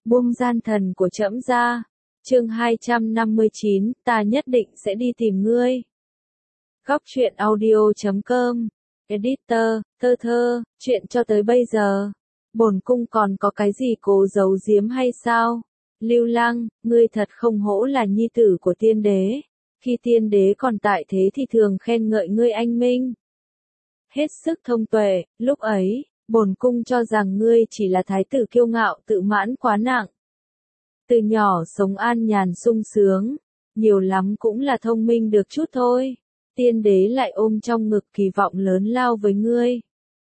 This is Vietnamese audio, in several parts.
Buông gian thần của trẫm ra. Chương 259, ta nhất định sẽ đi tìm ngươi. Góc truyện audio.com. Editor, Thơ Thơ, chuyện cho tới bây giờ. Bổn cung còn có cái gì cố giấu giếm hay sao? Lưu Lăng, ngươi thật không hổ là nhi tử của tiên đế. Khi tiên đế còn tại thế thì thường khen ngợi ngươi anh minh. Hết sức thông tuệ, lúc ấy, bổn cung cho rằng ngươi chỉ là thái tử kiêu ngạo tự mãn quá nặng. Từ nhỏ sống an nhàn sung sướng, nhiều lắm cũng là thông minh được chút thôi. Tiên đế lại ôm trong ngực kỳ vọng lớn lao với ngươi.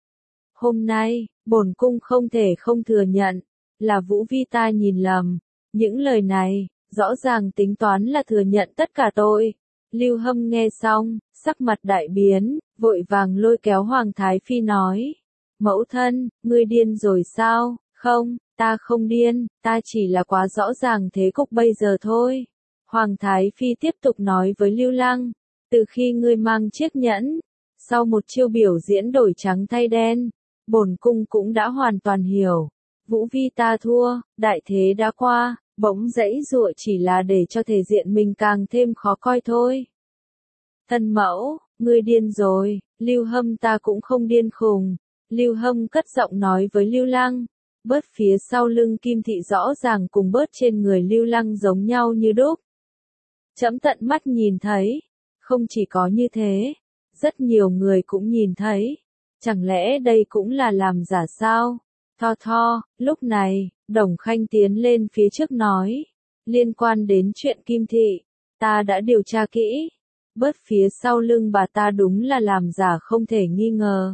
Hôm nay, bổn cung không thể không thừa nhận, là Vũ Vi ta nhìn lầm. Những lời này, rõ ràng tính toán là thừa nhận tất cả tội. Lưu Hâm nghe xong, sắc mặt đại biến, vội vàng lôi kéo Hoàng Thái Phi nói. Mẫu thân, ngươi điên rồi sao? Không, ta không điên, ta chỉ là quá rõ ràng thế cục bây giờ thôi. Hoàng Thái Phi tiếp tục nói với Lưu Lăng, từ khi ngươi mang chiếc nhẫn, sau một chiêu biểu diễn đổi trắng thay đen, bổn cung cũng đã hoàn toàn hiểu. Vũ Vi ta thua, đại thế đã qua, bỗng dãy dụa chỉ là để cho thể diện mình càng thêm khó coi thôi. Thân mẫu, ngươi điên rồi, Lưu Hâm ta cũng không điên khùng. Lưu Hâm cất giọng nói với Lưu Lăng, bớt phía sau lưng Kim Thị rõ ràng cùng bớt trên người Lưu Lăng giống nhau như đúc. Trẫm tận mắt nhìn thấy, không chỉ có như thế, rất nhiều người cũng nhìn thấy, chẳng lẽ đây cũng là làm giả sao? Tho, lúc này, Đồng Khanh tiến lên phía trước nói, liên quan đến chuyện Kim Thị, ta đã điều tra kỹ, bớt phía sau lưng bà ta đúng là làm giả không thể nghi ngờ.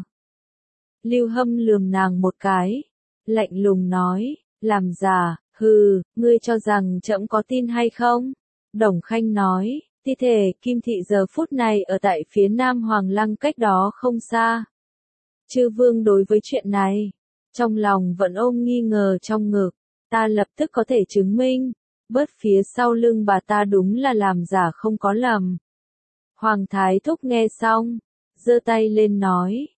Lưu Hâm lườm nàng một cái, lạnh lùng nói, làm giả, hừ, ngươi cho rằng trẫm có tin hay không? Đồng Khanh nói, thi thể Kim Thị giờ phút này ở tại phía nam Hoàng Lăng cách đó không xa. Chư vương đối với chuyện này, trong lòng vẫn ôm nghi ngờ trong ngực, ta lập tức có thể chứng minh, bớt phía sau lưng bà ta đúng là làm giả không có lầm. Hoàng Thái Thúc nghe xong, giơ tay lên nói,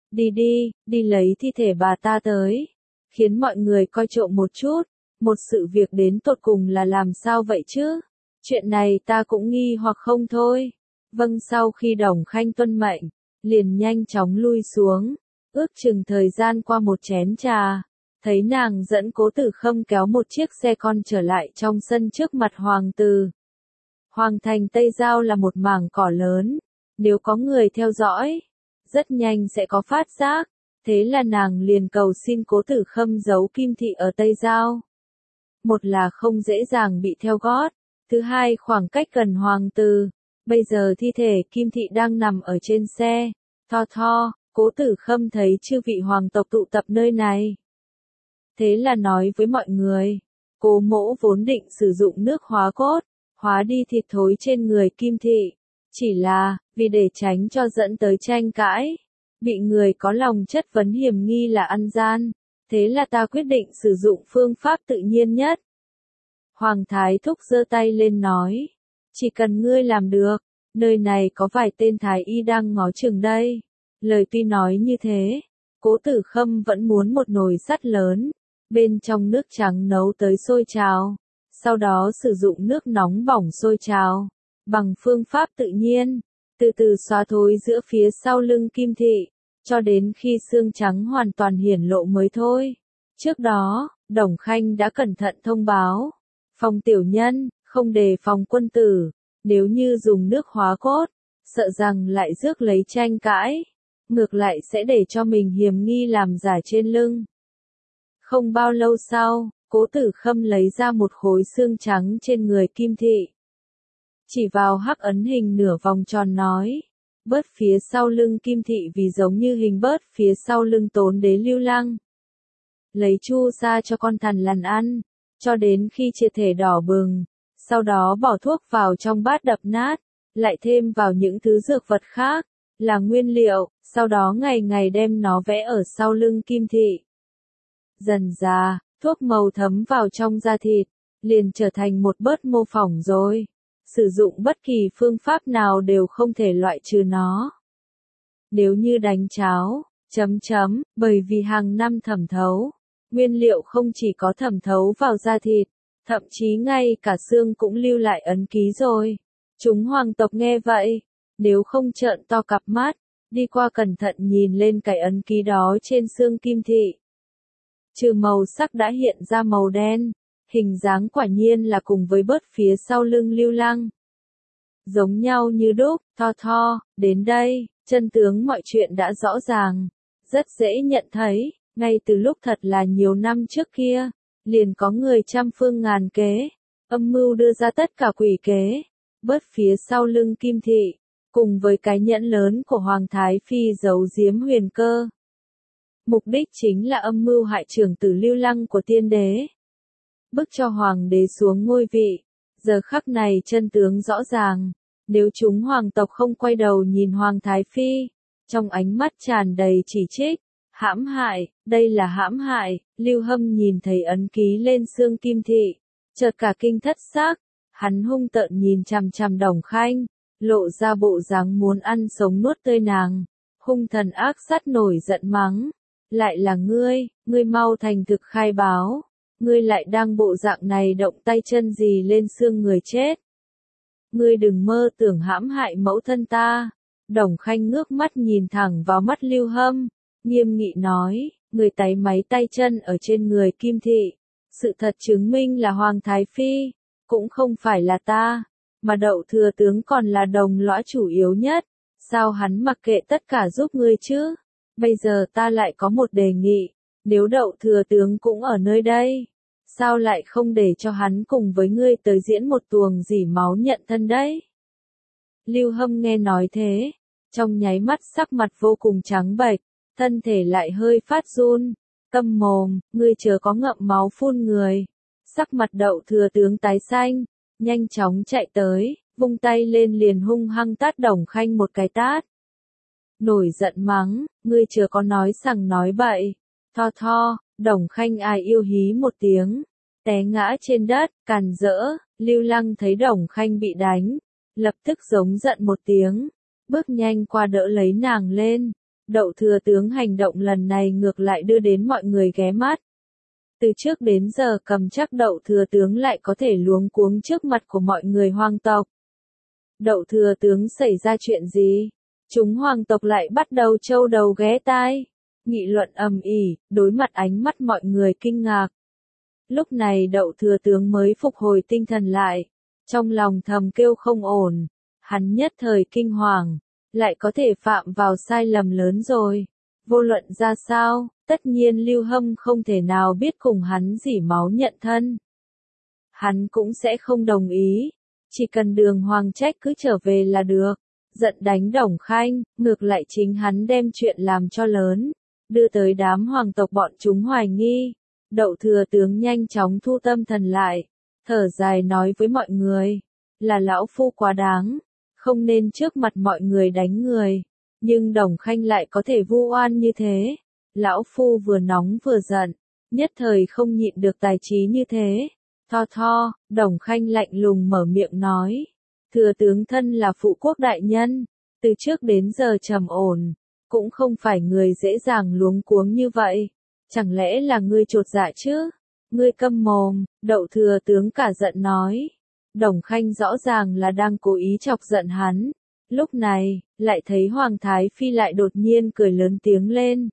đi lấy thi thể bà ta tới, khiến mọi người coi trộm một chút, một sự việc đến tột cùng là làm sao vậy chứ? Chuyện này ta cũng nghi hoặc không thôi. Vâng, sau khi Đồng Khanh tuân mệnh, liền nhanh chóng lui xuống, ước chừng thời gian qua một chén trà, thấy nàng dẫn Cố Tử Khâm kéo một chiếc xe con trở lại trong sân trước mặt hoàng tử. Hoàng thành Tây Giao là một mảng cỏ lớn, nếu có người theo dõi, rất nhanh sẽ có phát giác, thế là nàng liền cầu xin Cố Tử Khâm giấu Kim Thị ở Tây Giao. Một là không dễ dàng bị theo gót, thứ hai khoảng cách gần hoàng tử, bây giờ thi thể Kim Thị đang nằm ở trên xe. Tho, Cố Tử Khâm thấy chư vị hoàng tộc tụ tập nơi này. Thế là nói với mọi người, Cố mỗ vốn định sử dụng nước hóa cốt, hóa đi thịt thối trên người Kim Thị. Chỉ là, vì để tránh cho dẫn tới tranh cãi, bị người có lòng chất vấn hiểm nghi là ăn gian, thế là ta quyết định sử dụng phương pháp tự nhiên nhất. Hoàng Thái Thúc giơ tay lên nói, chỉ cần ngươi làm được, nơi này có vài tên thái y đang ngó chừng đây. Lời tuy nói như thế, Cố Tử Khâm vẫn muốn một nồi sắt lớn, bên trong nước trắng nấu tới sôi trào, sau đó sử dụng nước nóng bỏng sôi trào, bằng phương pháp tự nhiên, từ từ xóa thối giữa phía sau lưng Kim Thị, cho đến khi xương trắng hoàn toàn hiển lộ mới thôi. Trước đó, Đồng Khanh đã cẩn thận thông báo, phòng tiểu nhân, không đề phòng quân tử, nếu như dùng nước hóa cốt, sợ rằng lại rước lấy tranh cãi, ngược lại sẽ để cho mình hiềm nghi làm giả trên lưng. Không bao lâu sau, Cố Tử Khâm lấy ra một khối xương trắng trên người Kim Thị. Chỉ vào hắc ấn hình nửa vòng tròn nói, bớt phía sau lưng Kim Thị vì giống như hình bớt phía sau lưng Tốn Đế Lưu Lăng. Lấy chu sa cho con thằn lằn ăn, cho đến khi triệt thể đỏ bừng, sau đó bỏ thuốc vào trong bát đập nát, lại thêm vào những thứ dược vật khác, là nguyên liệu, sau đó ngày ngày đem nó vẽ ở sau lưng Kim Thị. Dần dà, thuốc màu thấm vào trong da thịt, liền trở thành một bớt mô phỏng rồi. Sử dụng bất kỳ phương pháp nào đều không thể loại trừ nó. Nếu như đánh cháo, bởi vì hàng năm thẩm thấu, nguyên liệu không chỉ có thẩm thấu vào da thịt, thậm chí ngay cả xương cũng lưu lại ấn ký rồi. Chúng hoàng tộc nghe vậy, nếu không trợn to cặp mắt, đi qua cẩn thận nhìn lên cái ấn ký đó trên xương kim thị. Trừ màu sắc đã hiện ra màu đen, hình dáng quả nhiên là cùng với bớt phía sau lưng Lưu Lăng. Giống nhau như đúc, Tho, đến đây, chân tướng mọi chuyện đã rõ ràng, rất dễ nhận thấy, ngay từ lúc thật là nhiều năm trước kia, liền có người trăm phương ngàn kế, âm mưu đưa ra tất cả quỷ kế, bớt phía sau lưng kim thị, cùng với cái nhẫn lớn của Hoàng Thái Phi giấu giếm huyền cơ. Mục đích chính là âm mưu hại trưởng tử Lưu Lăng của tiên đế. Bức cho hoàng đế xuống ngôi vị, giờ khắc này chân tướng rõ ràng, nếu chúng hoàng tộc không quay đầu nhìn Hoàng Thái Phi, trong ánh mắt tràn đầy chỉ trích, hãm hại, đây là hãm hại, Lưu Hâm nhìn thấy ấn ký lên xương kim thị, chợt cả kinh thất xác, hắn hung tợn nhìn chằm chằm Đồng Khanh, lộ ra bộ dáng muốn ăn sống nuốt tươi nàng, hung thần ác sát nổi giận mắng, lại là ngươi mau thành thực khai báo, ngươi lại đang bộ dạng này động tay chân gì lên xương người chết. Ngươi đừng mơ tưởng hãm hại mẫu thân ta. Đồng Khanh ngước mắt nhìn thẳng vào mắt Lưu Hâm, nghiêm nghị nói, người táy máy tay chân ở trên người kim thị. Sự thật chứng minh là Hoàng Thái Phi, cũng không phải là ta, mà Đậu thừa tướng còn là đồng lõa chủ yếu nhất. Sao hắn mặc kệ tất cả giúp ngươi chứ? Bây giờ ta lại có một đề nghị, nếu Đậu thừa tướng cũng ở nơi đây, sao lại không để cho hắn cùng với ngươi tới diễn một tuồng dỉ máu nhận thân đấy? Lưu Hâm nghe nói thế, trong nháy mắt sắc mặt vô cùng trắng bệch, thân thể lại hơi phát run, câm mồm, ngươi chớ có ngậm máu phun người. Sắc mặt Đậu thừa tướng tái xanh, nhanh chóng chạy tới, vung tay lên liền hung hăng tát Đồng Khanh một cái tát. Nổi giận mắng, ngươi chớ có nói sằng nói bậy. Tho, Đồng Khanh ai yêu hí một tiếng, té ngã trên đất, càn rỡ. Lưu Lăng thấy Đồng Khanh bị đánh, lập tức giống giận một tiếng, bước nhanh qua đỡ lấy nàng lên. Đậu thừa tướng hành động lần này ngược lại đưa đến mọi người ghé mắt. Từ trước đến giờ cầm chắc Đậu thừa tướng lại có thể luống cuống trước mặt của mọi người hoàng tộc. Đậu thừa tướng xảy ra chuyện gì? Chúng hoàng tộc lại bắt đầu trâu đầu ghé tai, nghị luận ầm ĩ, đối mặt ánh mắt mọi người kinh ngạc. Lúc này Đậu thừa tướng mới phục hồi tinh thần lại, trong lòng thầm kêu không ổn, hắn nhất thời kinh hoàng, lại có thể phạm vào sai lầm lớn rồi. Vô luận ra sao, tất nhiên Lưu Hâm không thể nào biết cùng hắn dỉ máu nhận thân. Hắn cũng sẽ không đồng ý, chỉ cần Đường Hoàng Trách cứ trở về là được. Giận đánh Đồng Khanh, ngược lại chính hắn đem chuyện làm cho lớn, đưa tới đám hoàng tộc bọn chúng hoài nghi. Đậu thừa tướng nhanh chóng thu tâm thần lại, thở dài nói với mọi người, là lão phu quá đáng, không nên trước mặt mọi người đánh người, nhưng Đồng Khanh lại có thể vu oan như thế. Lão phu vừa nóng vừa giận, nhất thời không nhịn được tài trí như thế. Tho, Đồng Khanh lạnh lùng mở miệng nói, thừa tướng thân là phụ quốc đại nhân, từ trước đến giờ trầm ổn, cũng không phải người dễ dàng luống cuống như vậy. Chẳng lẽ là ngươi chột dạ chứ? Ngươi câm mồm, Đậu thừa tướng cả giận nói. Đồng Khanh rõ ràng là đang cố ý chọc giận hắn. Lúc này, lại thấy Hoàng Thái Phi lại đột nhiên cười lớn tiếng lên.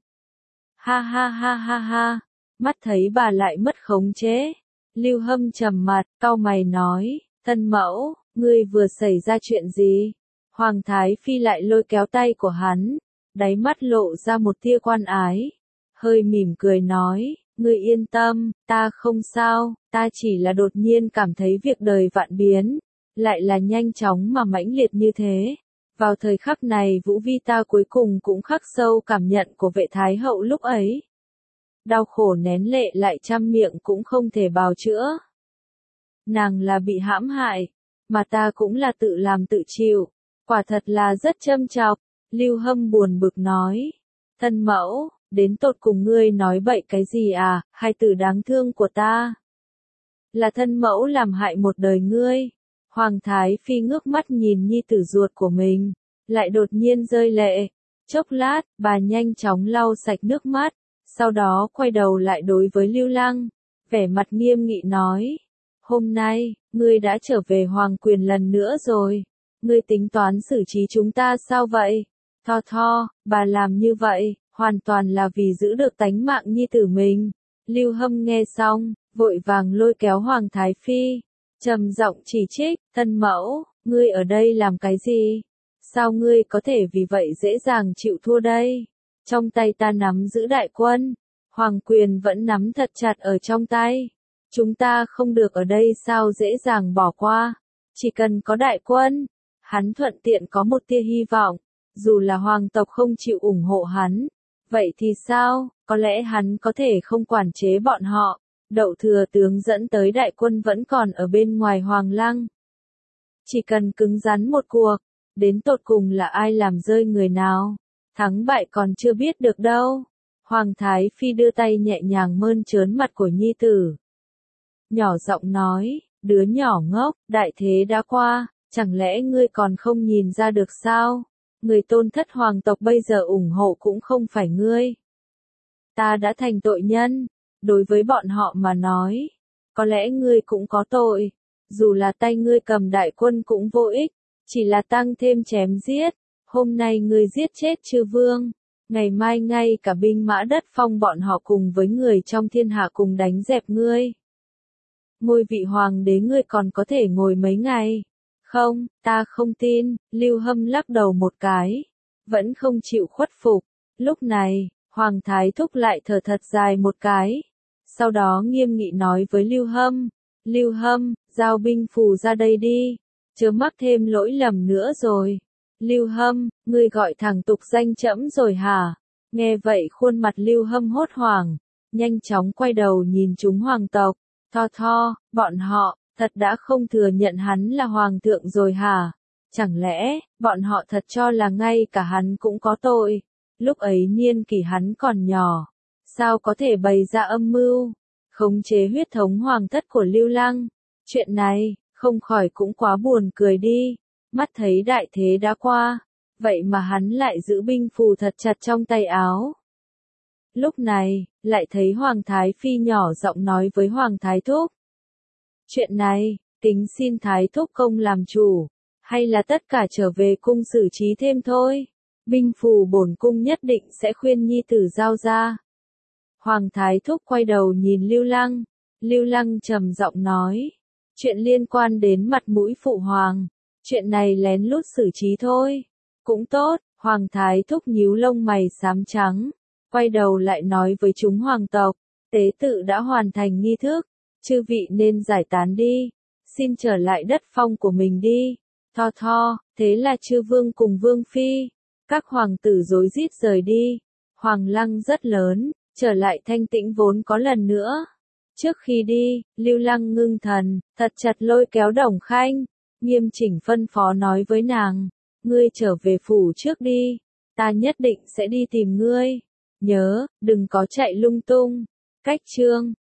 Ha, mắt thấy bà lại mất khống chế. Lưu Hâm trầm mặt, cau mày nói, thân mẫu, ngươi vừa xảy ra chuyện gì? Hoàng Thái Phi lại lôi kéo tay của hắn, đáy mắt lộ ra một tia quan ái, hơi mỉm cười nói, ngươi yên tâm, ta không sao, ta chỉ là đột nhiên cảm thấy việc đời vạn biến, lại là nhanh chóng mà mãnh liệt như thế. Vào thời khắc này Vũ Vi ta cuối cùng cũng khắc sâu cảm nhận của vệ thái hậu lúc ấy. Đau khổ nén lệ lại trăm miệng cũng không thể bào chữa. Nàng là bị hãm hại, mà ta cũng là tự làm tự chịu, quả thật là rất châm chọc. Lưu Hâm buồn bực nói, thân mẫu, đến tột cùng ngươi nói bậy cái gì à, hai tử đáng thương của ta. Là thân mẫu làm hại một đời ngươi. Hoàng Thái Phi ngước mắt nhìn nhi tử ruột của mình, lại đột nhiên rơi lệ. Chốc lát, bà nhanh chóng lau sạch nước mắt, sau đó quay đầu lại đối với Lưu Lăng, vẻ mặt nghiêm nghị nói, Hôm nay, ngươi đã trở về hoàng quyền lần nữa rồi. Ngươi tính toán xử trí chúng ta sao vậy? Tho, bà làm như vậy, hoàn toàn là vì giữ được tánh mạng nhi tử mình. Lưu Hâm nghe xong, vội vàng lôi kéo Hoàng Thái Phi, trầm giọng chỉ trích, thân mẫu, ngươi ở đây làm cái gì? Sao ngươi có thể vì vậy dễ dàng chịu thua đây? Trong tay ta nắm giữ đại quân, hoàng quyền vẫn nắm thật chặt ở trong tay. Chúng ta không được ở đây sao dễ dàng bỏ qua. Chỉ cần có đại quân, hắn thuận tiện có một tia hy vọng, dù là hoàng tộc không chịu ủng hộ hắn. Vậy thì sao, có lẽ hắn có thể không quản chế bọn họ. Đậu thừa tướng dẫn tới đại quân vẫn còn ở bên ngoài hoàng lăng. Chỉ cần cứng rắn một cuộc, đến tột cùng là ai làm rơi người nào, thắng bại còn chưa biết được đâu. Hoàng Thái Phi đưa tay nhẹ nhàng mơn trớn mặt của nhi tử. Nhỏ giọng nói, đứa nhỏ ngốc, đại thế đã qua, chẳng lẽ ngươi còn không nhìn ra được sao? Người tôn thất hoàng tộc bây giờ ủng hộ cũng không phải ngươi. Ta đã thành tội nhân, đối với bọn họ mà nói, có lẽ ngươi cũng có tội, dù là tay ngươi cầm đại quân cũng vô ích, chỉ là tăng thêm chém giết. Hôm nay ngươi giết chết chư vương, ngày mai ngay cả binh mã đất phong bọn họ cùng với người trong thiên hạ cùng đánh dẹp ngươi. Ngôi vị hoàng đế ngươi còn có thể ngồi mấy ngày? Không, ta không tin. Lưu Hâm lắc đầu một cái, vẫn không chịu khuất phục. Lúc này, Hoàng Thái Thúc lại thở thật dài một cái, sau đó nghiêm nghị nói với Lưu Hâm, Lưu Hâm, giao binh phù ra đây đi, chớ mắc thêm lỗi lầm nữa rồi. Lưu Hâm, ngươi gọi thẳng tục danh trẫm rồi hả? Nghe vậy khuôn mặt Lưu Hâm hốt hoảng, nhanh chóng quay đầu nhìn chúng hoàng tộc. Tho, bọn họ, thật đã không thừa nhận hắn là hoàng thượng rồi hả? Chẳng lẽ, bọn họ thật cho là ngay cả hắn cũng có tội? Lúc ấy niên kỷ hắn còn nhỏ, sao có thể bày ra âm mưu, khống chế huyết thống hoàng thất của Lưu Lăng? Chuyện này, không khỏi cũng quá buồn cười đi. Mắt thấy đại thế đã qua, vậy mà hắn lại giữ binh phù thật chặt trong tay áo. Lúc này, lại thấy Hoàng Thái Phi nhỏ giọng nói với Hoàng Thái Thúc. Chuyện này, tính xin Thái Thúc công làm chủ, hay là tất cả trở về cung xử trí thêm thôi. Binh phù bổn cung nhất định sẽ khuyên nhi tử giao ra. Hoàng Thái Thúc quay đầu nhìn Lưu Lăng trầm giọng nói. Chuyện liên quan đến mặt mũi phụ hoàng, chuyện này lén lút xử trí thôi. Cũng tốt, Hoàng Thái Thúc nhíu lông mày xám trắng, quay đầu lại nói với chúng hoàng tộc, tế tự đã hoàn thành nghi thức, chư vị nên giải tán đi, xin trở lại đất phong của mình đi. Tho, thế là chư vương cùng vương phi, các hoàng tử rối rít rời đi. Hoàng lăng rất lớn, trở lại thanh tĩnh vốn có lần nữa. Trước khi đi, Lưu Lăng ngưng thần, thật chặt lôi kéo Đồng Khanh, nghiêm chỉnh phân phó nói với nàng, ngươi trở về phủ trước đi, ta nhất định sẽ đi tìm ngươi. Nhớ, đừng có chạy lung tung. Cách chương